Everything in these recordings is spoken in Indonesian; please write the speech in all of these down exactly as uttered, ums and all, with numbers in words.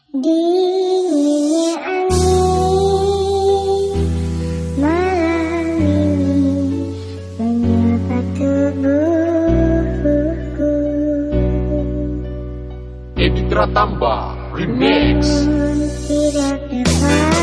Dinginnya angin malam ini menyapa tubuhku. Editra Tambah Remix. Namun tidak dapat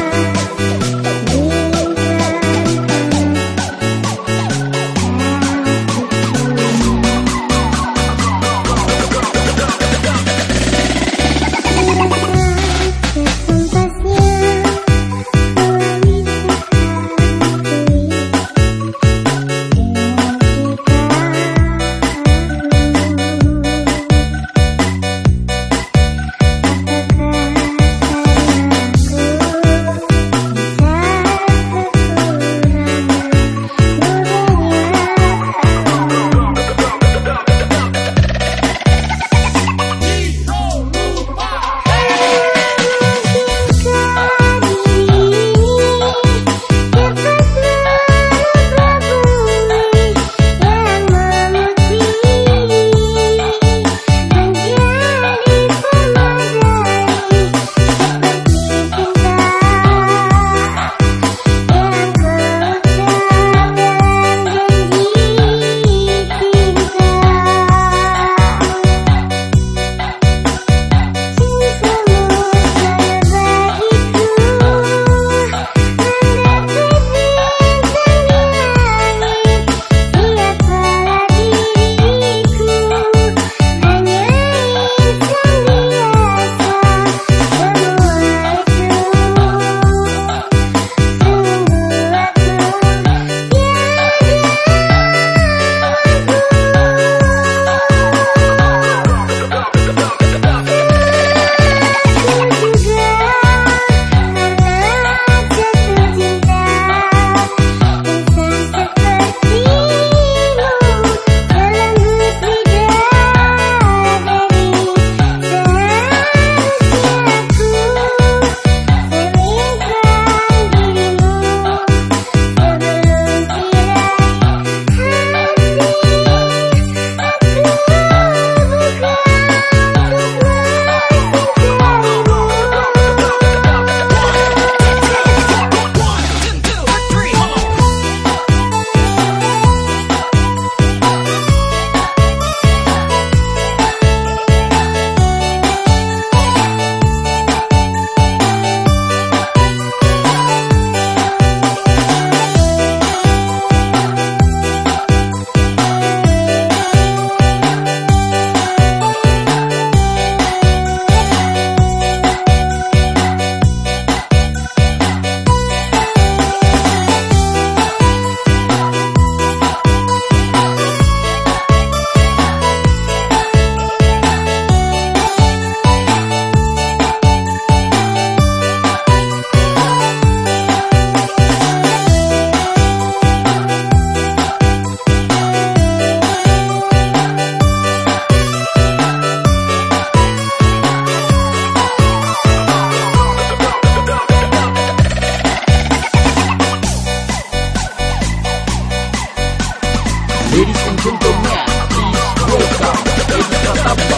Ladies and gentlemen, please welcome Editra Tambah.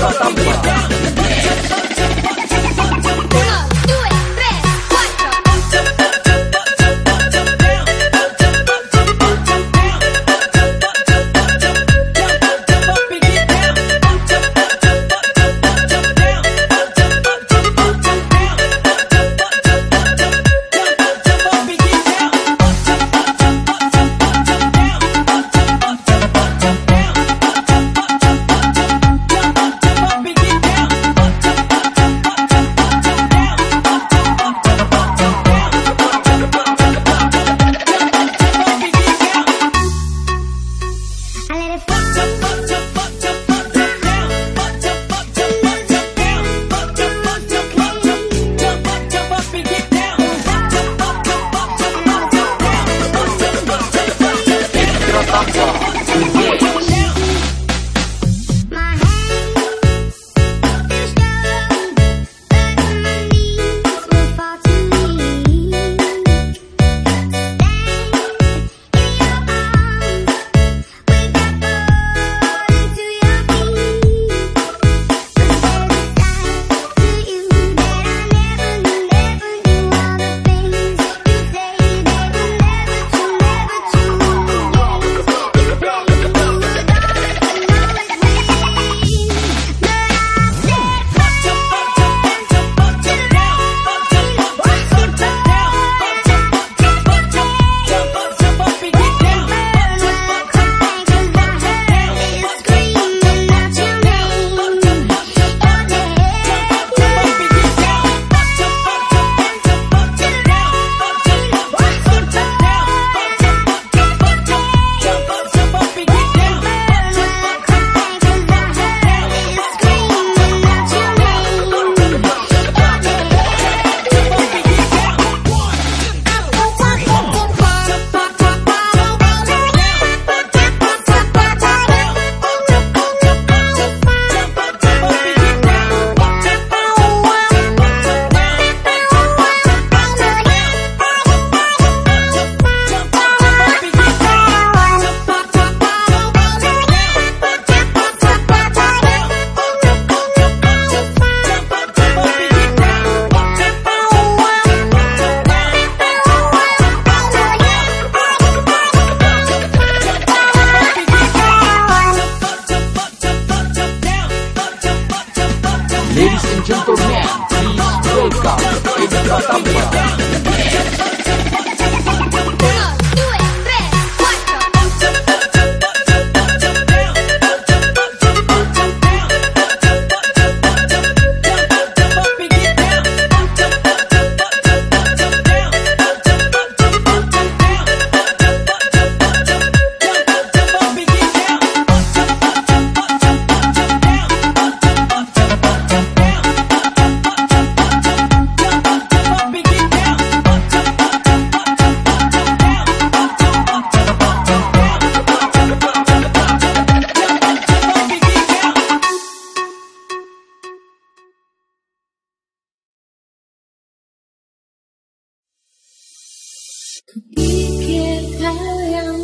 Kupikir kau yang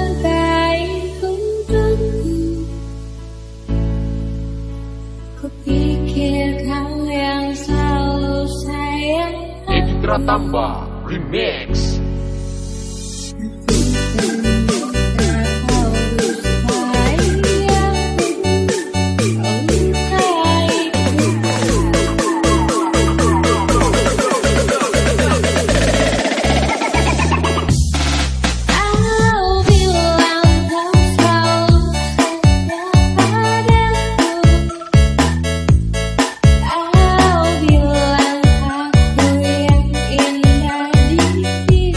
terbaik untukku, kupikir kau yang selalu sayang. Edi Pratamba Remix. Kau bilang aku yang indah di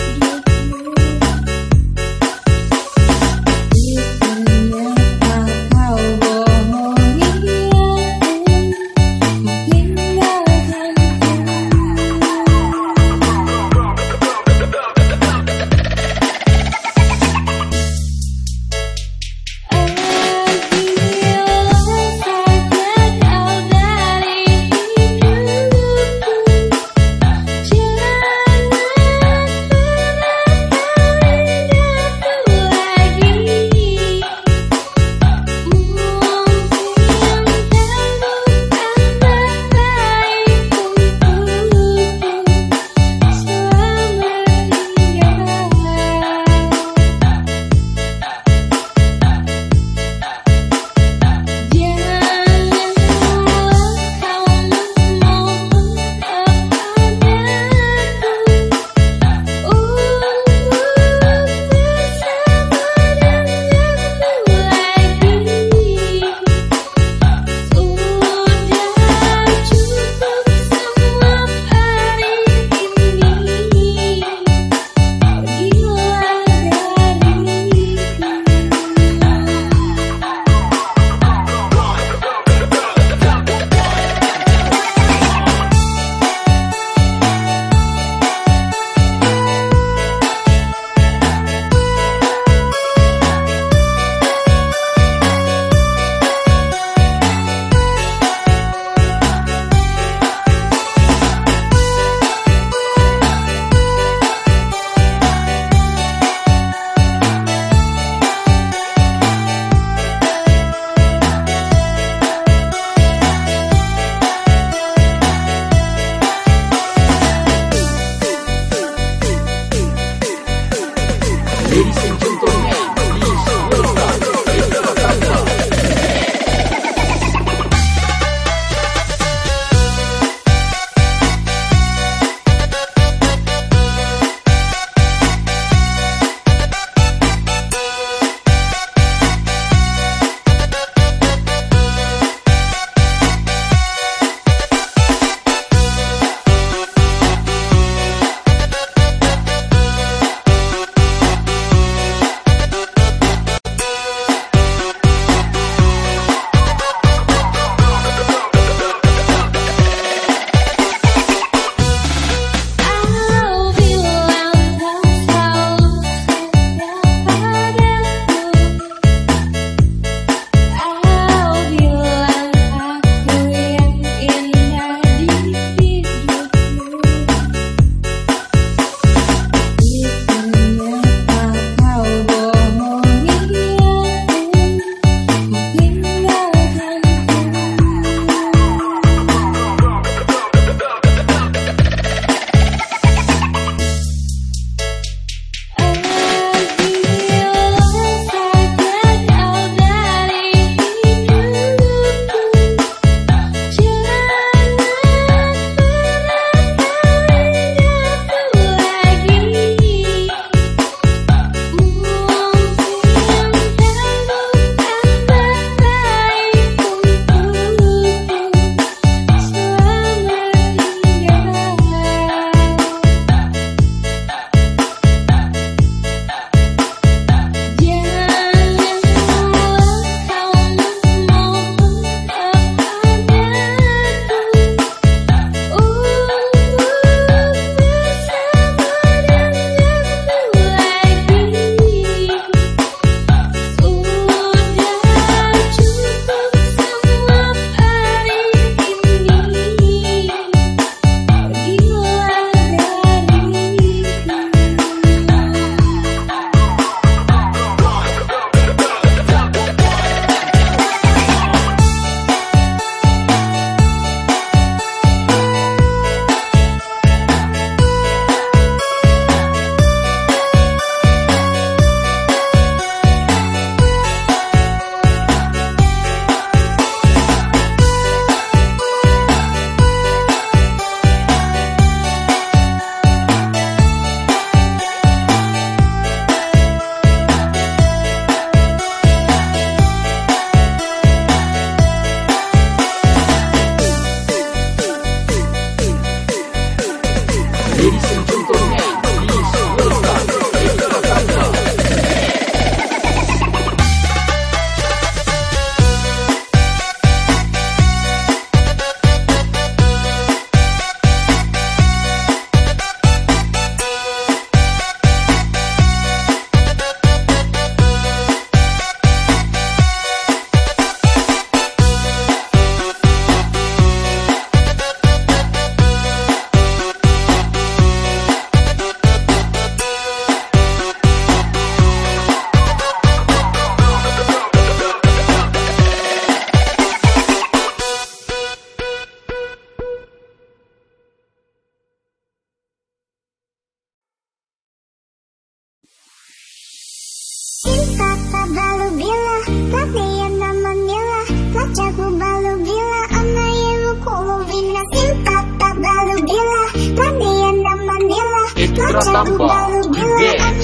Pratamba Remix.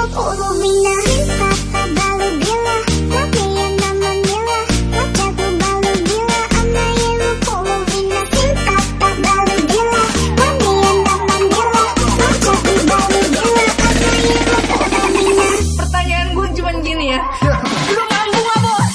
Pertanyaan gue cuman gini ya. Lu mampu gak bos?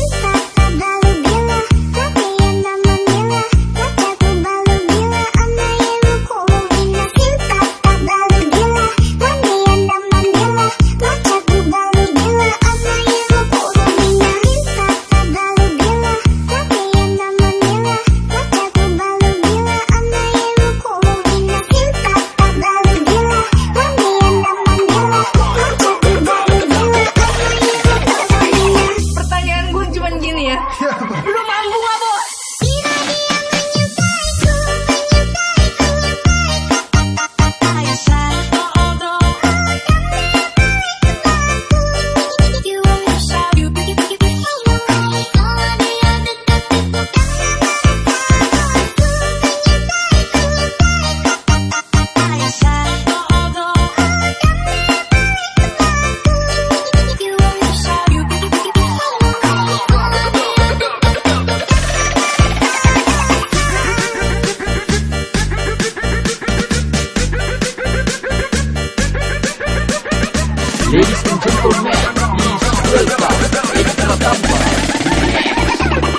Pertanyaan gue cuman gini ya. Lu mampu gak bos? Ladies and gentlemen, please welcome Edi Pratamba Remix.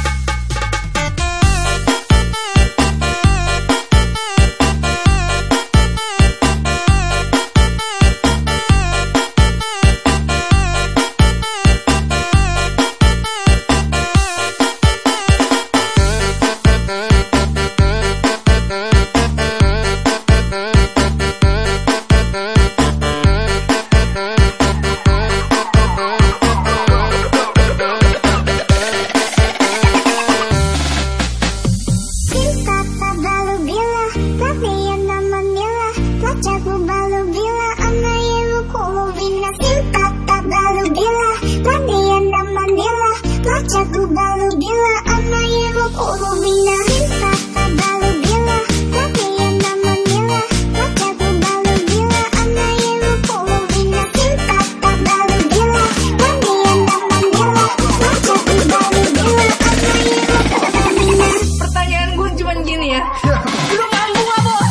Pertanyaan gue cuman gini ya. Lu mampu gak bos?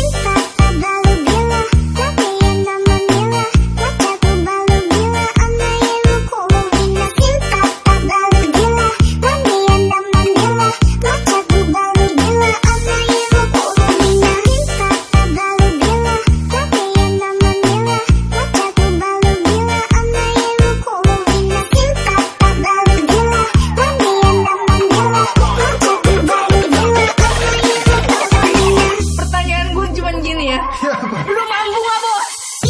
Pertanyaan gue cuman gini ya. Lu mampu gak bos?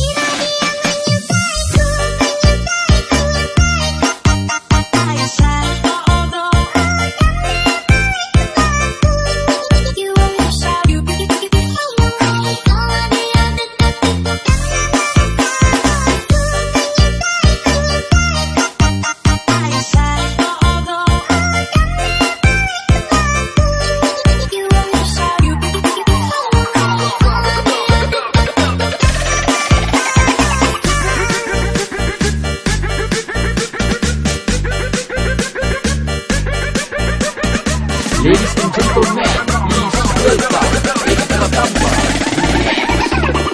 Ladies and gentlemen, please welcome Edi Pratamba Remix.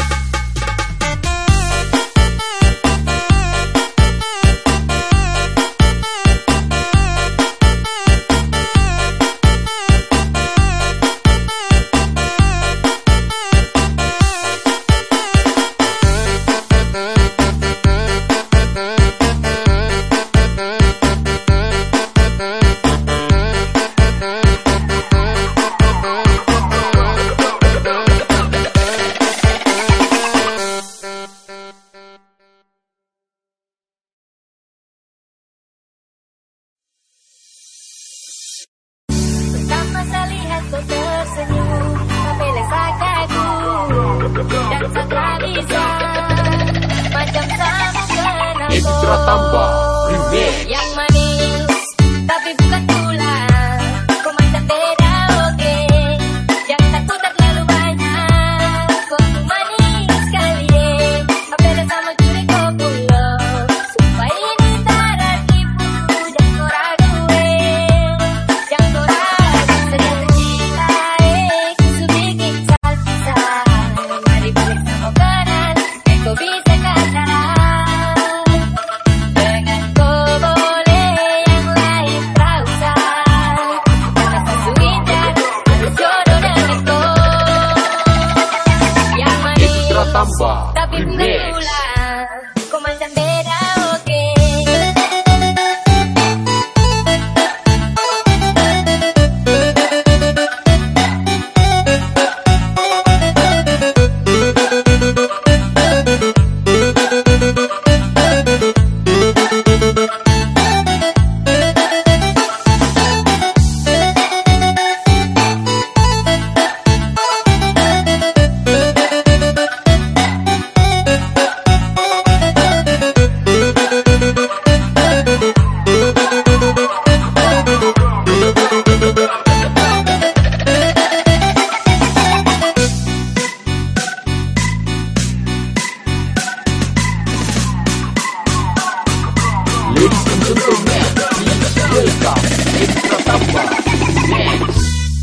Pertama saya lihat kau tersenyum, membelai sakaku dan segera bisa macam sama kenal Edi Pratamba Remix. yang manis tapi bukan tulang, kau macam beda oke, yang tak ku tak terlalu banyak, kau tuh manis. macam beda, oke. Ladies and gentlemen, please welcome Extra Tambah Next.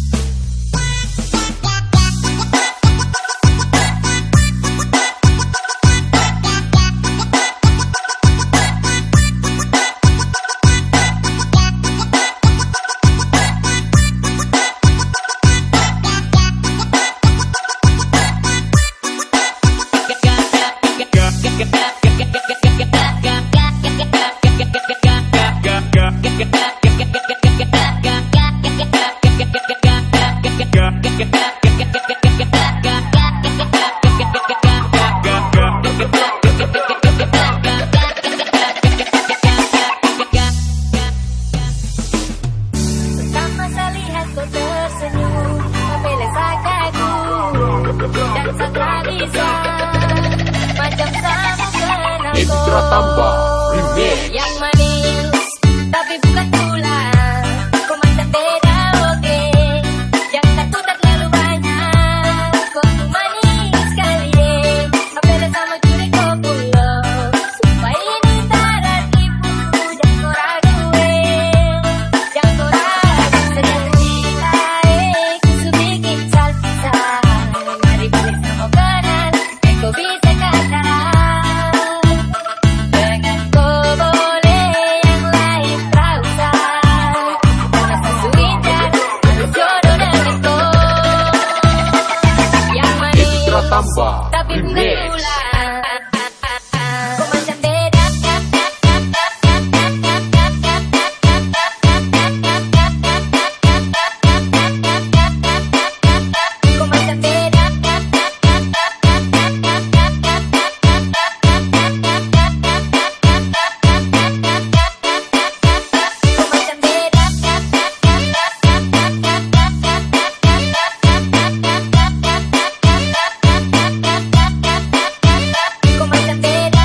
Pertama saya lihat kau tersenyum, apabila sajaku dan setelah bisa macam sama kenal Extra Tambah Remix. yang manis tapi bukan tulang, kau macam beda, oke. Yang satu tak terlalu banyak, kau tuh manis sekali, apabila sama curi kau pulang. Supaya ini tak tertipu, jangan kau ragu, eh. Jangan kau ragu, sejak cinta, eh. Kusu bikin salsa, mari balik sama kanan, eh kau bisa ke acara. Dengan kau boleh yang lain tak usah, karena satu indah harus jodoh dengan kau. Yang manis Extra Tambah tapi bukan Remix. tulang, kau macam beda. Kau macam beda. Kau macam beda. Kau macam beda.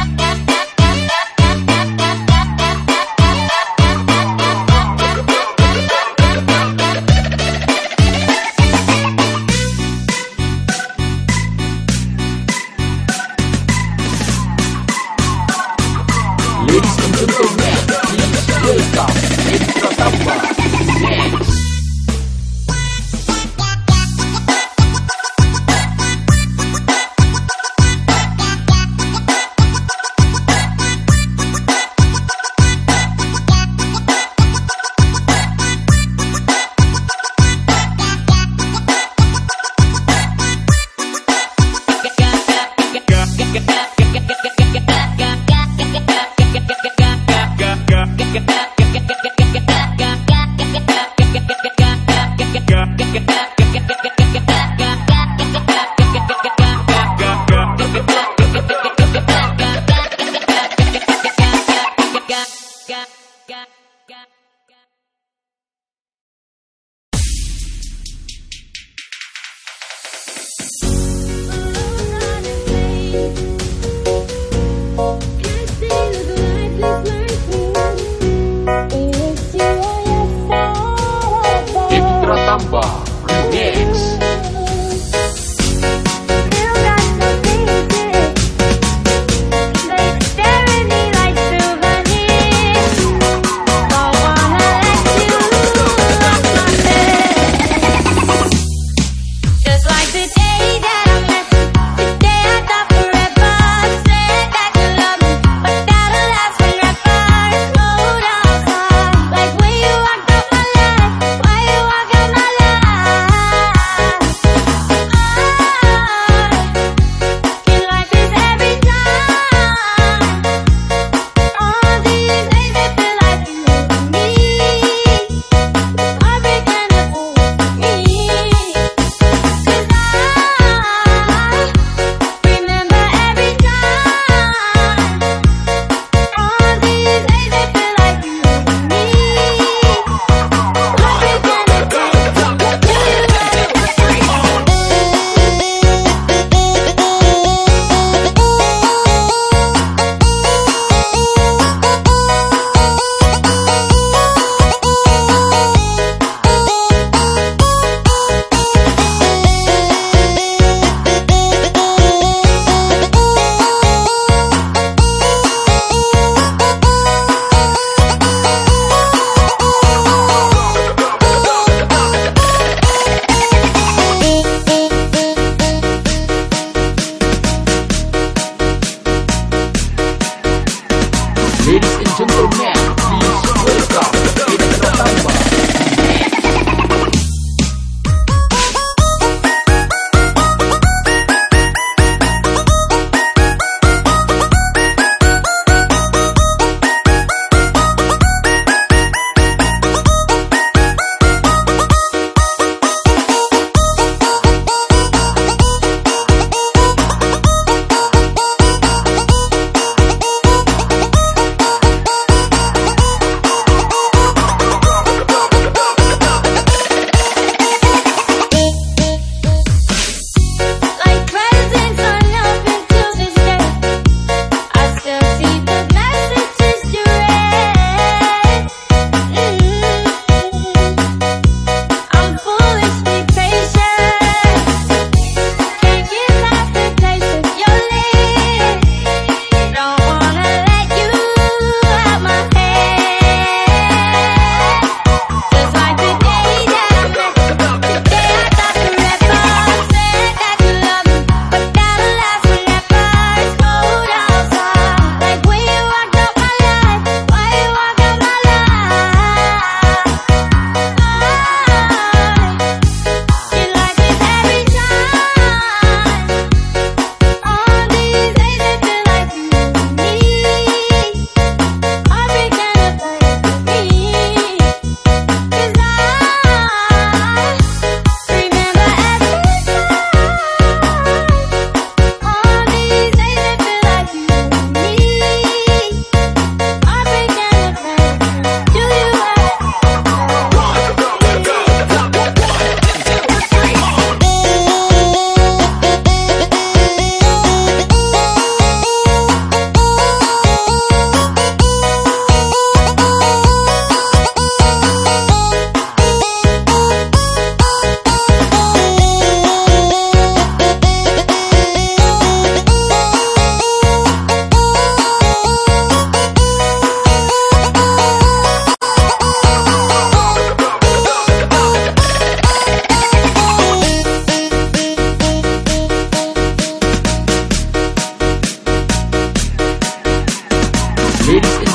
Ladies and gentlemen, please welcome Extra Tambah Next. Kau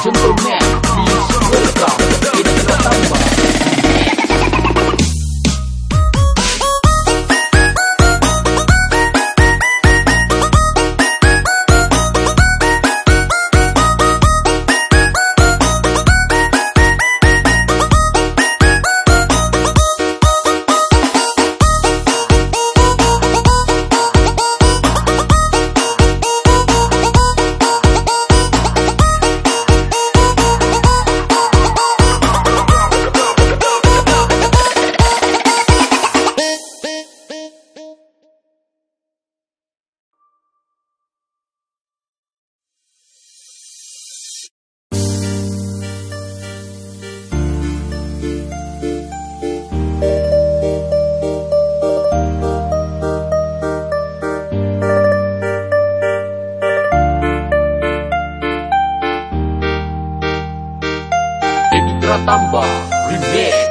Gentleman, please welcome Edi Pratamba. Edi Pratamba Remix.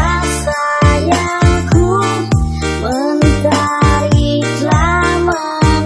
Mentari telah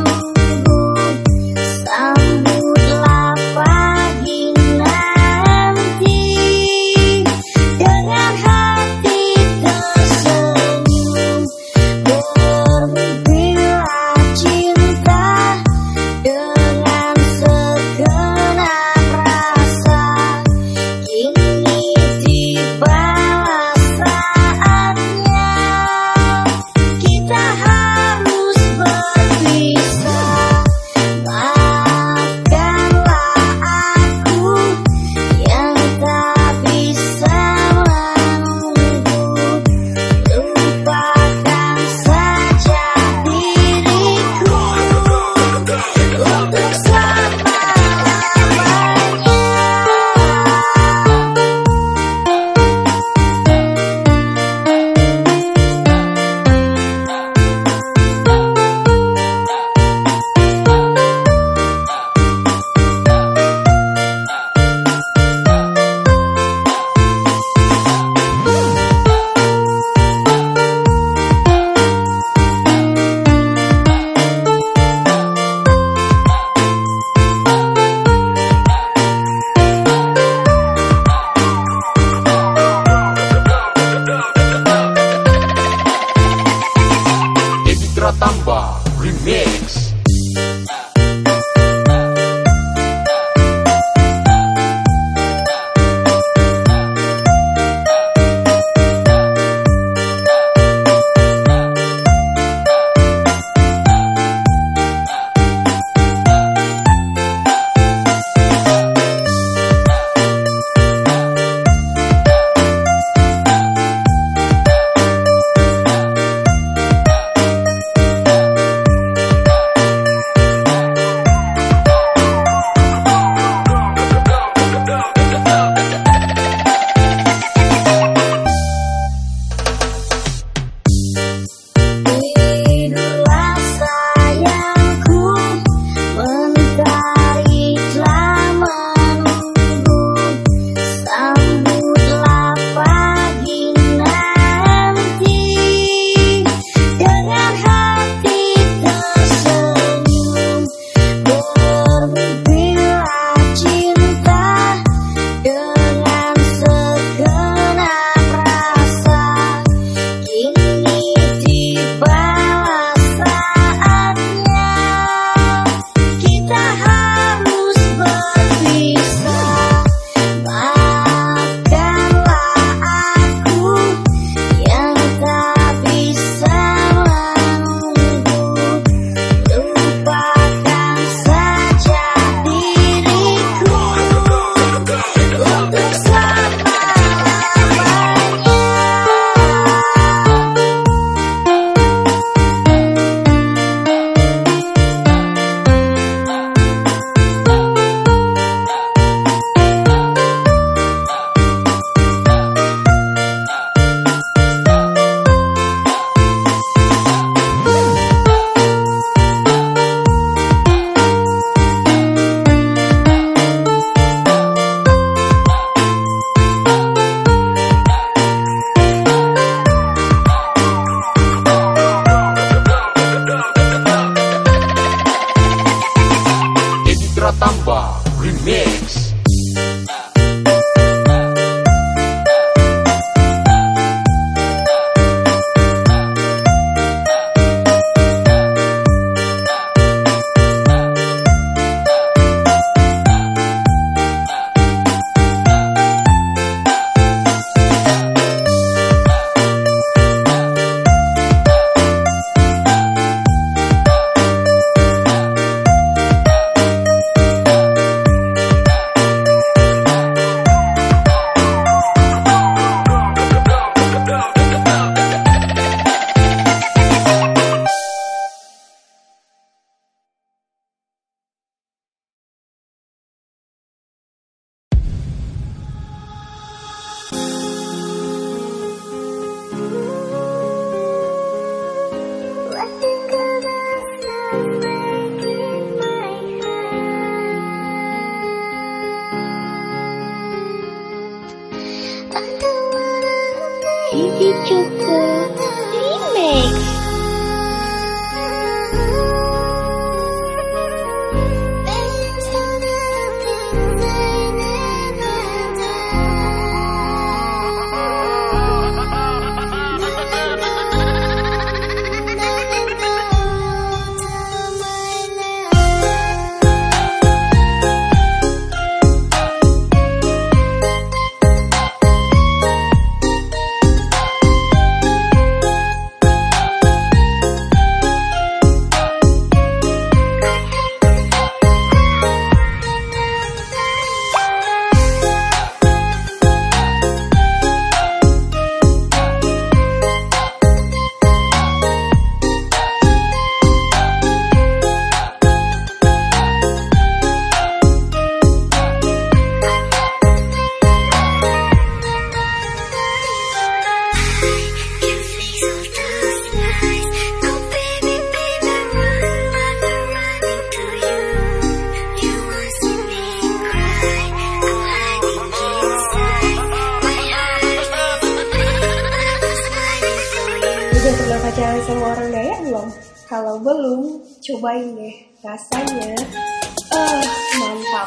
Udah pernah pacaran sama orang Dayak belum? Kalau belum, cobain deh. Rasanya, eh, mantap.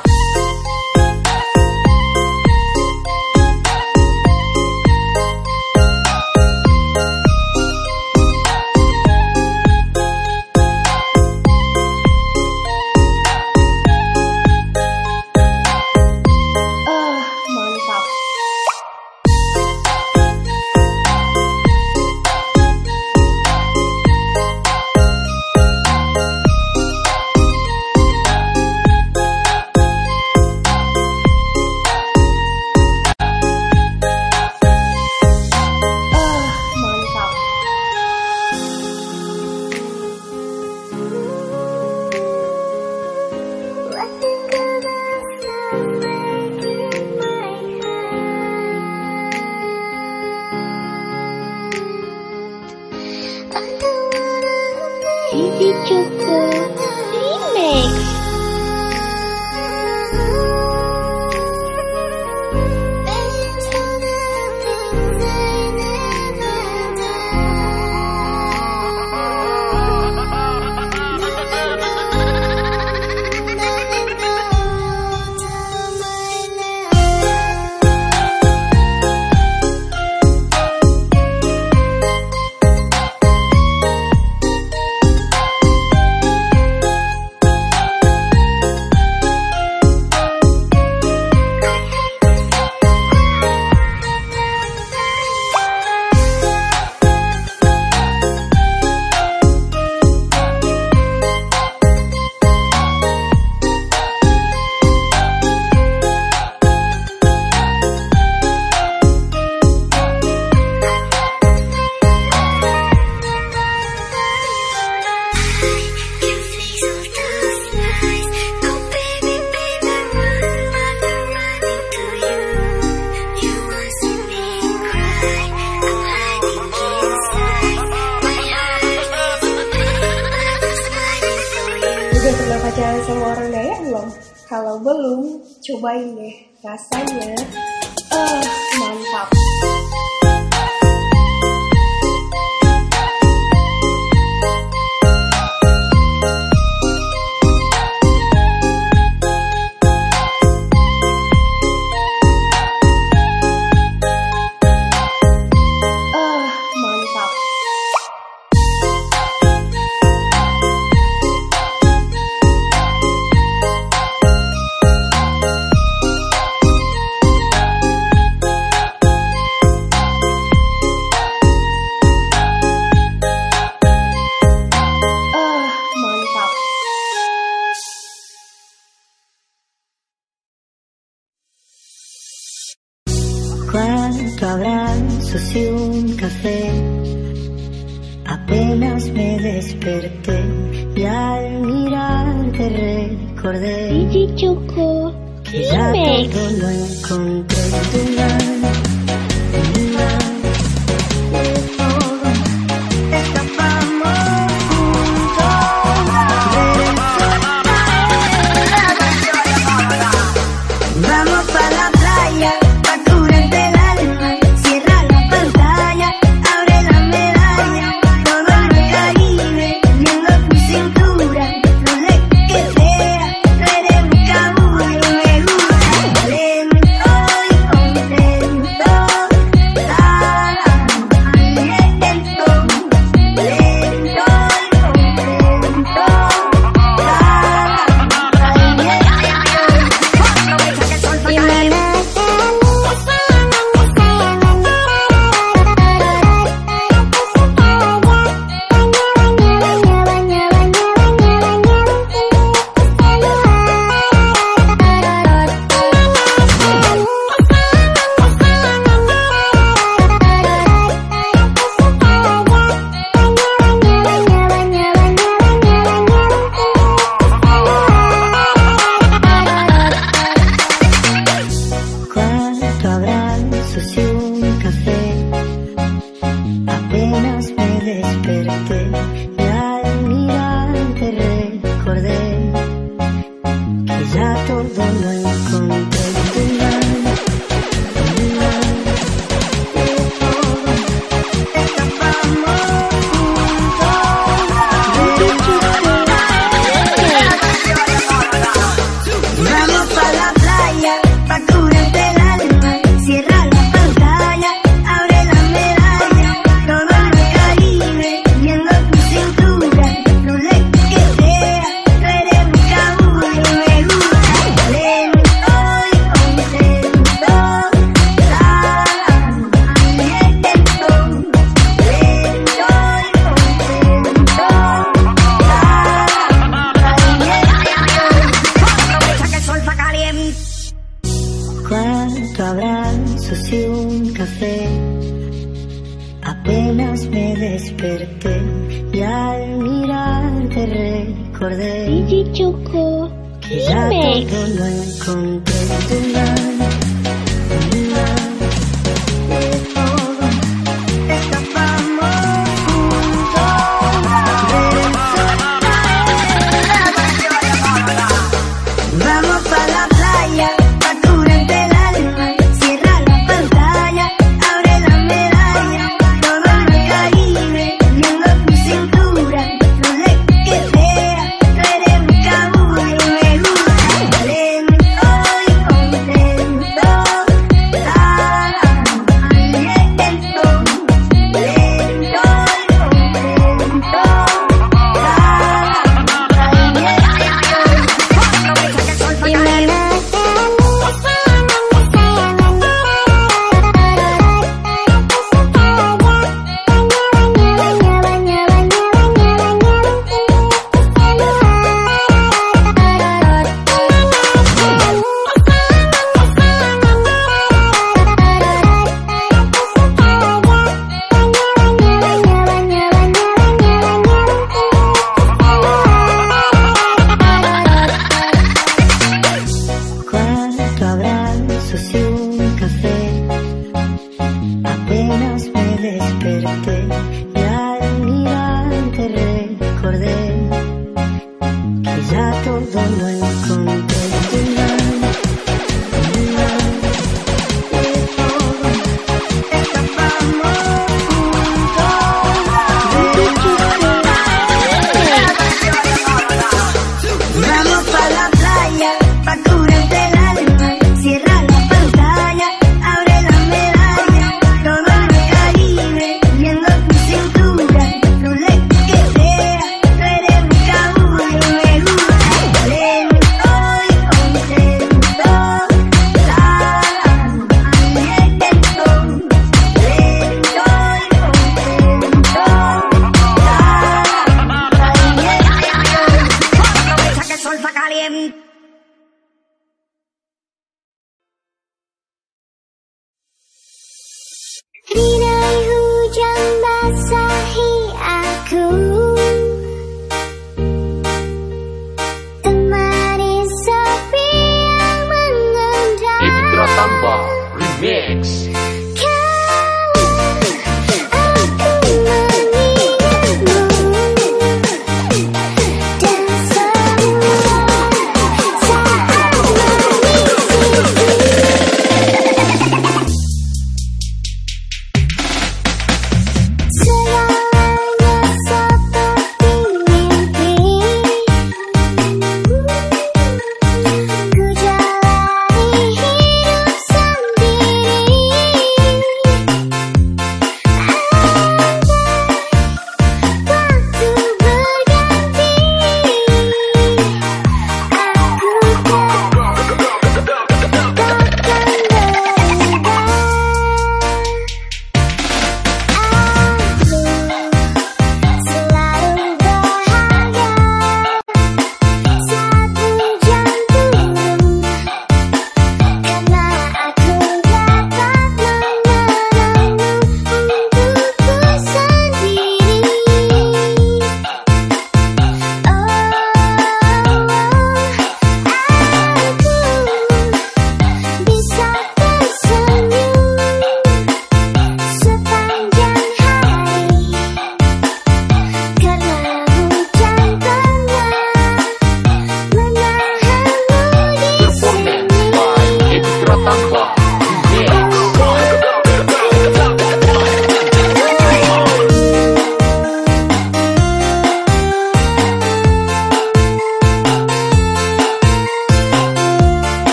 Cici Choco Remix. Udah pernah pacaran sama orang Dayak belum? Kalau belum, cobain deh. Rasanya, eh, mantap. Cuando abrazos y un café, apenas me desperté y al mirarte recordé Cici Choco que ya Remix. todo lo encontré en tu mano, en mi mano, de todo escapamos juntos, ver el sol caer. Vamos pa' la playa, pa' curarte el alma, cierra la pantalla, abre la medalla, todo en el Caribe, viendo tu cintura, lo lejos que sea, no eres mi cabullo, me gusta, lento y contento, ah, lento, lento y contento, cuatro abrazos y un café, apenas me desperté y al mirarte recordé que ya todo lo encontré en tu mano, en mi mano, de todo escapamos. me desperté y al mirarte recordé D J Choco que ya Remix. todo lo encontré. Tu mano, tu mano, de todo escapamos juntos del sol. Vamos pa' la playa, pa' curarte el alma. Cierra la pantalla, abre la medalla. Todo en el Caribe, viendo tu cintura. No le que sea, no eres mi cabullo. Me gusta lento y contento. Ah, lento, lento y contento. Cuatro abrazos y un café. Apenas me desperté y al mirarte recordé que ya todo lo encontré. Tu mano, tu mano, de todo escapamos juntos. Vamos pa' la playa, pa' curarte el alma. Cierra la pantalla, abre la medalla. Todo en el Caribe, viendo tu cintura. No le que sea, no eres mi cabullo. Me gusta lento y contento. Ah, lento, lento y contento. Aprovecha que el sol está caliente. Rinai hujan basahi aku, temani sepi yang mengendam. Edi Pratamba Remix. Aku mengingatmu dan semua saat mengisi. Segalanya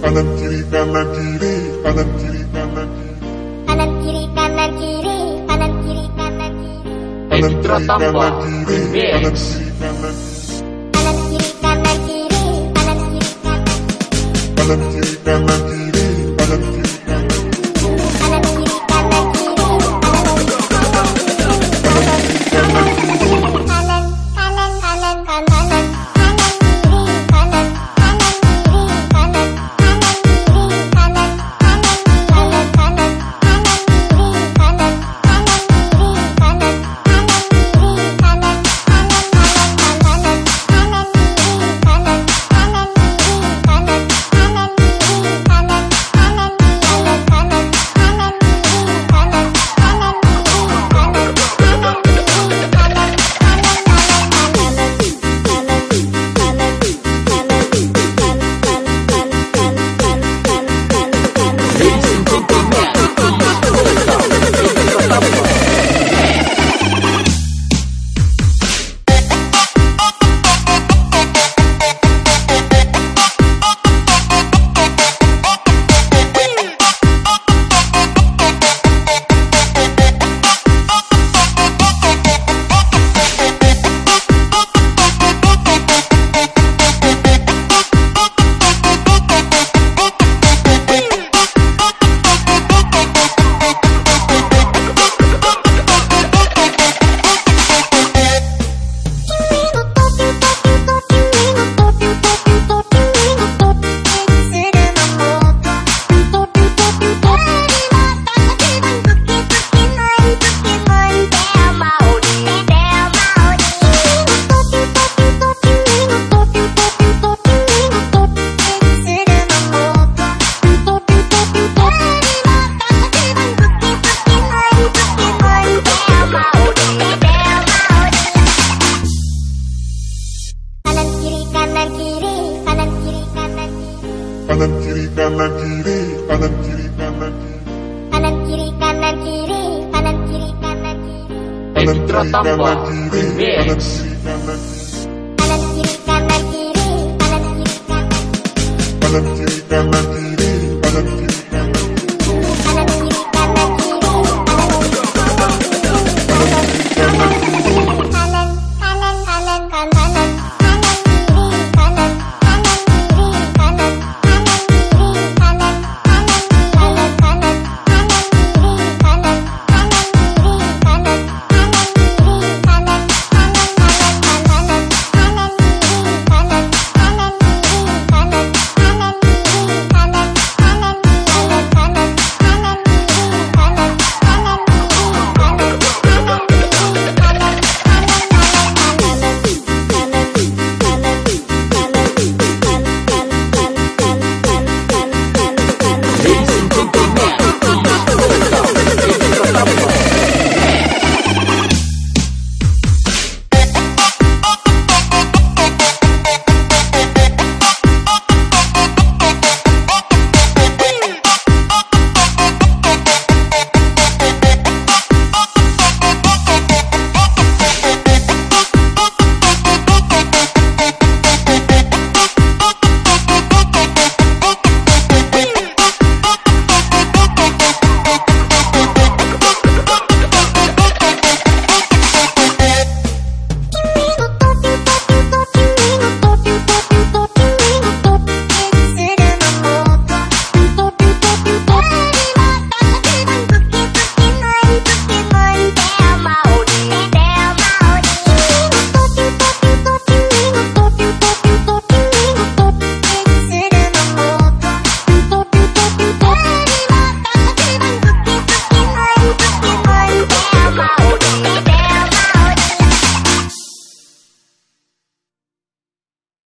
kanan kiri kanan kiri kanan kiri kanan kiri kanan kiri kanan kiri kanan kiri kanan kiri kanan kiri Pratamba kanan kiri kanan Remix. kiri kanan kanan kiri kanan kiri kanan kiri kanan kanan kiri kanan kiri kanan kiri kanan kanan kiri kanan kiri kanan kanan kanan kanan kanan kiri kanan kanan kiri kanan kanan kiri kanan kanan kanan kanan kanan kiri kanan kanan kiri kanan kanan kiri kanan kanan kanan kanan kanan kiri kanan kanan kiri kanan kanan kiri kanan kanan kanan kanan kanan kiri kanan kanan Ladies and gentlemen, please welcome Baby Pratamba. kanan kiri kanan kiri kanan kiri kanan kiri kanan kiri kanan kiri kanan kiri kanan kiri kanan kiri Pratamba kanan kiri kanan Remix. kiri kanan kiri kanan kiri kanan kiri kanan kiri kanan kanan kiri kanan